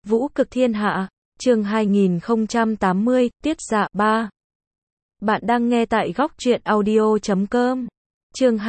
Vũ cực thiên hạ, chương 2080, tiết dạ 3. Bạn đang nghe tại góc truyện audio.com. Chương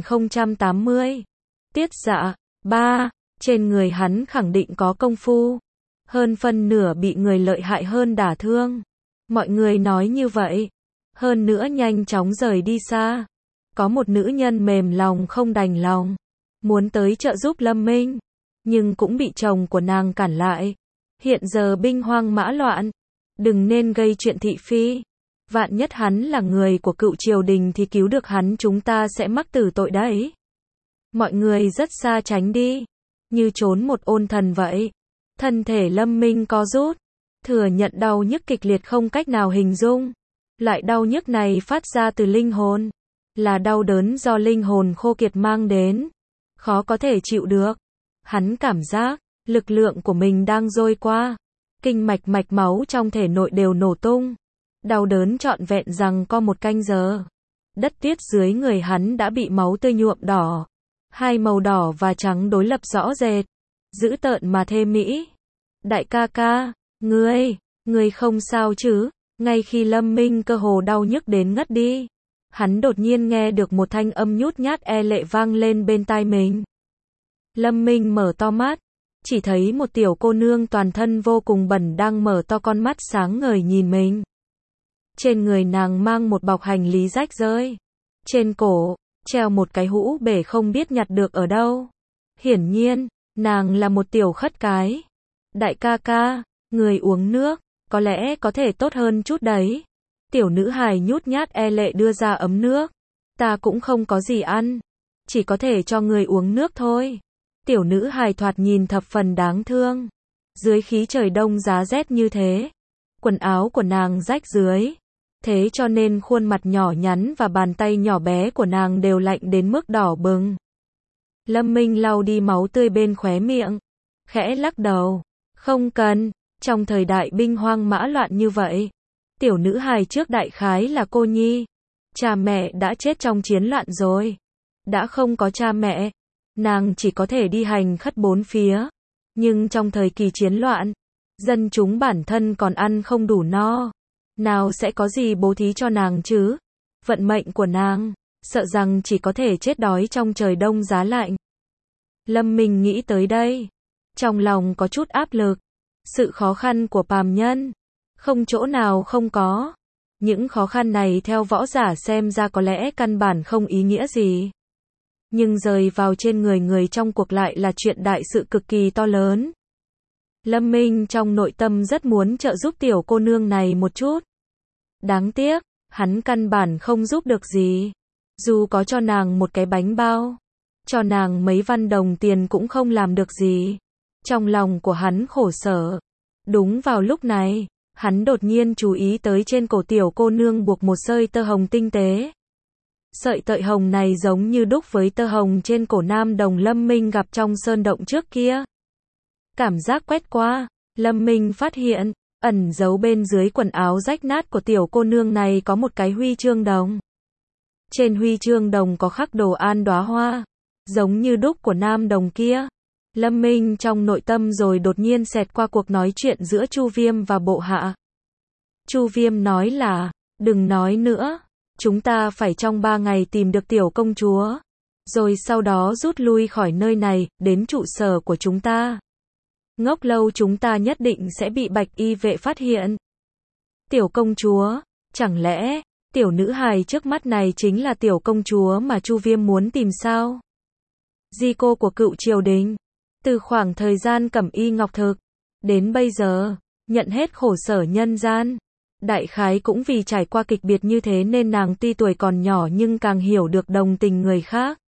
2080, tiết dạ 3. Trên người hắn khẳng định có công phu. Hơn phân nửa bị người lợi hại hơn đả thương. Mọi người nói như vậy. Hơn nữa nhanh chóng rời đi xa. Có một nữ nhân mềm lòng không đành lòng. Muốn tới trợ giúp Lâm Minh. Nhưng cũng bị chồng của nàng cản lại. Hiện giờ binh hoang mã loạn. Đừng nên gây chuyện thị phi. Vạn nhất hắn là người của cựu triều đình thì cứu được hắn chúng ta sẽ mắc tử tội đấy. Mọi người rất xa tránh đi. Như trốn một ôn thần vậy. Thân thể Lâm Minh co rút. Thừa nhận đau nhức kịch liệt không cách nào hình dung. Loại đau nhức này phát ra từ linh hồn. Là đau đớn do linh hồn khô kiệt mang đến. Khó có thể chịu được. Hắn cảm giác, lực lượng của mình đang dôi qua. Kinh mạch máu trong thể nội đều nổ tung. Đau đớn trọn vẹn rằng có một canh giờ. Đất tuyết dưới người hắn đã bị máu tươi nhuộm đỏ. Hai màu đỏ và trắng đối lập rõ rệt. Dữ tợn mà thê mỹ. Đại ca ca, ngươi không sao chứ? Ngay khi Lâm Minh cơ hồ đau nhức đến ngất đi. Hắn đột nhiên nghe được một thanh âm nhút nhát e lệ vang lên bên tai mình. Lâm Minh mở to mắt. Chỉ thấy một tiểu cô nương toàn thân vô cùng bẩn đang mở to con mắt sáng ngời nhìn mình. Trên người nàng mang một bọc hành lý rách rơi. Trên cổ, treo một cái hũ bể không biết nhặt được ở đâu. Hiển nhiên, nàng là một tiểu khất cái. Đại ca ca, người uống nước, có lẽ có thể tốt hơn chút đấy. Tiểu nữ hài nhút nhát e lệ đưa ra ấm nước. Ta cũng không có gì ăn. Chỉ có thể cho người uống nước thôi. Tiểu nữ hài thoạt nhìn thập phần đáng thương. Dưới khí trời đông giá rét như thế. Quần áo của nàng rách rưới. Thế cho nên khuôn mặt nhỏ nhắn và bàn tay nhỏ bé của nàng đều lạnh đến mức đỏ bừng. Lâm Minh lau đi máu tươi bên khóe miệng. Khẽ lắc đầu. Không cần, trong thời đại binh hoang mã loạn như vậy. Tiểu nữ hài trước đại khái là cô nhi. Cha mẹ đã chết trong chiến loạn rồi. Đã không có cha mẹ. Nàng chỉ có thể đi hành khất bốn phía. Nhưng trong thời kỳ chiến loạn, dân chúng bản thân còn ăn không đủ no. Nào sẽ có gì bố thí cho nàng chứ? Vận mệnh của nàng, sợ rằng chỉ có thể chết đói trong trời đông giá lạnh. Lâm Minh nghĩ tới đây. Trong lòng có chút áp lực. Sự khó khăn của phàm nhân. Không chỗ nào không có. Những khó khăn này theo võ giả xem ra có lẽ căn bản không ý nghĩa gì. Nhưng rời vào trên người trong cuộc lại là chuyện đại sự cực kỳ to lớn. Lâm Minh trong nội tâm rất muốn trợ giúp tiểu cô nương này một chút. Đáng tiếc, hắn căn bản không giúp được gì. Dù có cho nàng một cái bánh bao, cho nàng mấy văn đồng tiền cũng không làm được gì. Trong lòng của hắn khổ sở. Đúng vào lúc này, hắn đột nhiên chú ý tới trên cổ tiểu cô nương buộc một sợi tơ hồng tinh tế. Sợi tơ hồng này giống như đúc với tơ hồng trên cổ nam đồng Lâm Minh gặp trong sơn động trước kia. Cảm giác quét qua, Lâm Minh phát hiện, ẩn giấu bên dưới quần áo rách nát của tiểu cô nương này có một cái huy chương đồng. Trên huy chương đồng có khắc đồ an đóa hoa, giống như đúc của nam đồng kia. Lâm Minh trong nội tâm rồi đột nhiên xẹt qua cuộc nói chuyện giữa Chu Viêm và bộ hạ. Chu Viêm nói là, đừng nói nữa, chúng ta phải trong 3 ngày tìm được tiểu công chúa. Rồi sau đó rút lui khỏi nơi này, đến trụ sở của chúng ta. Ngốc lâu chúng ta nhất định sẽ bị bạch y vệ phát hiện. Tiểu công chúa, chẳng lẽ, tiểu nữ hài trước mắt này chính là tiểu công chúa mà Chu Viêm muốn tìm sao? Di cô của cựu triều đình. Từ khoảng thời gian cẩm y ngọc thực, đến bây giờ, nhận hết khổ sở nhân gian. Đại khái cũng vì trải qua kịch biệt như thế nên nàng tuy tuổi còn nhỏ nhưng càng hiểu được đồng tình người khác.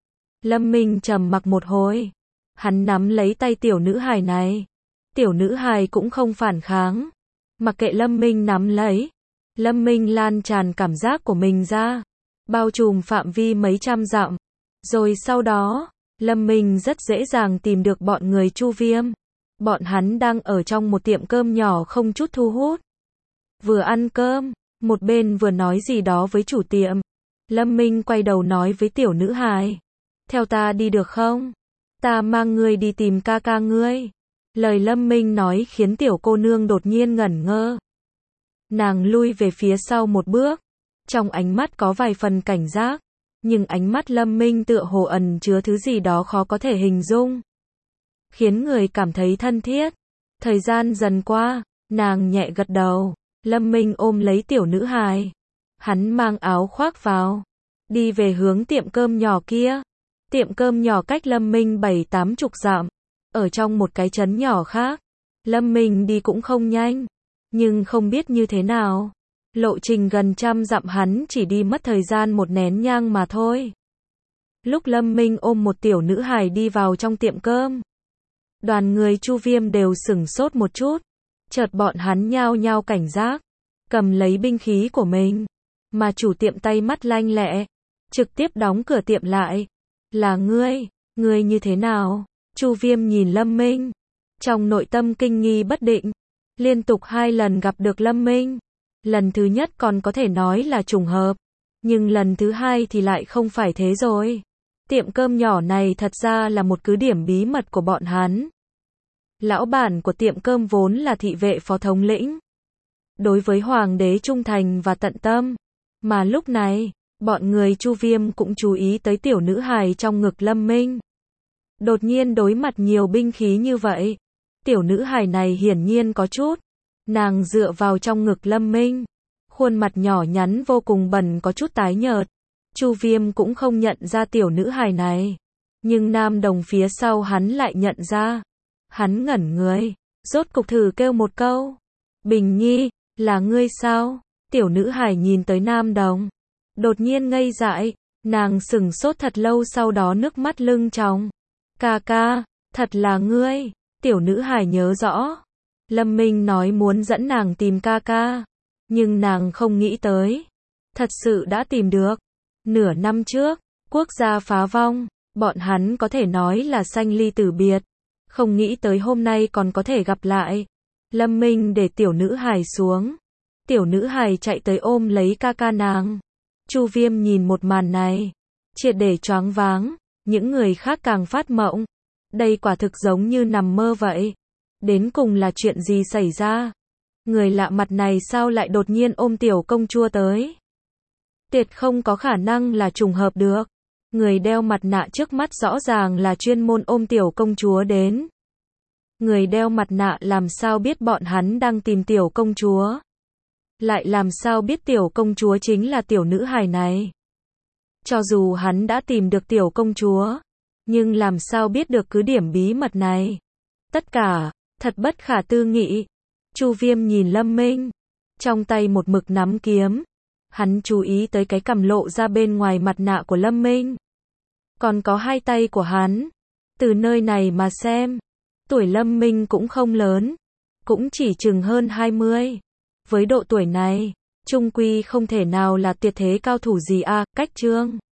Lâm Minh trầm mặc một hồi. Hắn nắm lấy tay tiểu nữ hài này. Tiểu nữ hài cũng không phản kháng. Mặc kệ Lâm Minh nắm lấy. Lâm Minh lan tràn cảm giác của mình ra. Bao trùm phạm vi mấy trăm dặm. Rồi sau đó, Lâm Minh rất dễ dàng tìm được bọn người Chu Viêm. Bọn hắn đang ở trong một tiệm cơm nhỏ không chút thu hút. Vừa ăn cơm, một bên vừa nói gì đó với chủ tiệm. Lâm Minh quay đầu nói với tiểu nữ hài. Theo ta đi được không? Ta mang ngươi đi tìm ca ca ngươi. Lời Lâm Minh nói khiến tiểu cô nương đột nhiên ngẩn ngơ. Nàng lui về phía sau một bước, trong ánh mắt có vài phần cảnh giác, nhưng ánh mắt Lâm Minh tựa hồ ẩn chứa thứ gì đó khó có thể hình dung, khiến người cảm thấy thân thiết. Thời gian dần qua, nàng nhẹ gật đầu, Lâm Minh ôm lấy tiểu nữ hài. Hắn mang áo khoác vào, đi về hướng tiệm cơm nhỏ kia. Tiệm cơm nhỏ cách Lâm Minh 7-80 dặm, ở trong một cái trấn nhỏ khác. Lâm Minh đi cũng không nhanh, nhưng không biết như thế nào. Lộ trình gần 100 dặm hắn chỉ đi mất thời gian một nén nhang mà thôi. Lúc Lâm Minh ôm một tiểu nữ hài đi vào trong tiệm cơm, đoàn người Chu Viêm đều sửng sốt một chút. Chợt bọn hắn nhao nhao cảnh giác, cầm lấy binh khí của mình. Mà chủ tiệm tay mắt lanh lẹ, trực tiếp đóng cửa tiệm lại. Là ngươi như thế nào? Chu Viêm nhìn Lâm Minh, trong nội tâm kinh nghi bất định. Liên tục 2 lần gặp được Lâm Minh. Lần thứ nhất còn có thể nói là trùng hợp, nhưng lần thứ 2 thì lại không phải thế rồi. Tiệm cơm nhỏ này thật ra là một cứ điểm bí mật của bọn hắn. Lão bản của tiệm cơm vốn là thị vệ phó thống lĩnh, đối với hoàng đế trung thành và tận tâm. Mà lúc này, bọn người Chu Viêm cũng chú ý tới tiểu nữ hài trong ngực Lâm Minh. Đột nhiên đối mặt nhiều binh khí như vậy, tiểu nữ hài này hiển nhiên có chút. Nàng dựa vào trong ngực Lâm Minh, khuôn mặt nhỏ nhắn vô cùng bẩn có chút tái nhợt. Chu Viêm cũng không nhận ra tiểu nữ hài này, nhưng nam đồng phía sau hắn lại nhận ra. Hắn ngẩn người, rốt cục thử kêu một câu. Bình Nhi, là ngươi sao? Tiểu nữ hài nhìn tới nam đồng, đột nhiên ngây dại, nàng sửng sốt thật lâu sau đó nước mắt lưng tròng. Ca ca, thật là ngươi. Tiểu nữ hài nhớ rõ, Lâm Minh nói muốn dẫn nàng tìm ca ca, nhưng nàng không nghĩ tới, thật sự đã tìm được. Nửa năm trước, quốc gia phá vong, bọn hắn có thể nói là sanh ly tử biệt, không nghĩ tới hôm nay còn có thể gặp lại. Lâm Minh để tiểu nữ hài xuống, tiểu nữ hài chạy tới ôm lấy ca ca nàng. Chu Viêm nhìn một màn này, triệt để choáng váng, những người khác càng phát mộng. Đây quả thực giống như nằm mơ vậy. Đến cùng là chuyện gì xảy ra? Người lạ mặt này sao lại đột nhiên ôm tiểu công chúa tới? Tuyệt không có khả năng là trùng hợp được. Người đeo mặt nạ trước mắt rõ ràng là chuyên môn ôm tiểu công chúa đến. Người đeo mặt nạ làm sao biết bọn hắn đang tìm tiểu công chúa? Lại làm sao biết tiểu công chúa chính là tiểu nữ hài này? Cho dù hắn đã tìm được tiểu công chúa, nhưng làm sao biết được cứ điểm bí mật này? Tất cả, thật bất khả tư nghị. Chu Viêm nhìn Lâm Minh, trong tay một mực nắm kiếm. Hắn chú ý tới cái cằm lộ ra bên ngoài mặt nạ của Lâm Minh. Còn có 2 tay của hắn. Từ nơi này mà xem, tuổi Lâm Minh cũng không lớn, cũng chỉ chừng hơn 20. Với độ tuổi này, chung quy không thể nào là tuyệt thế cao thủ gì à. Cách chương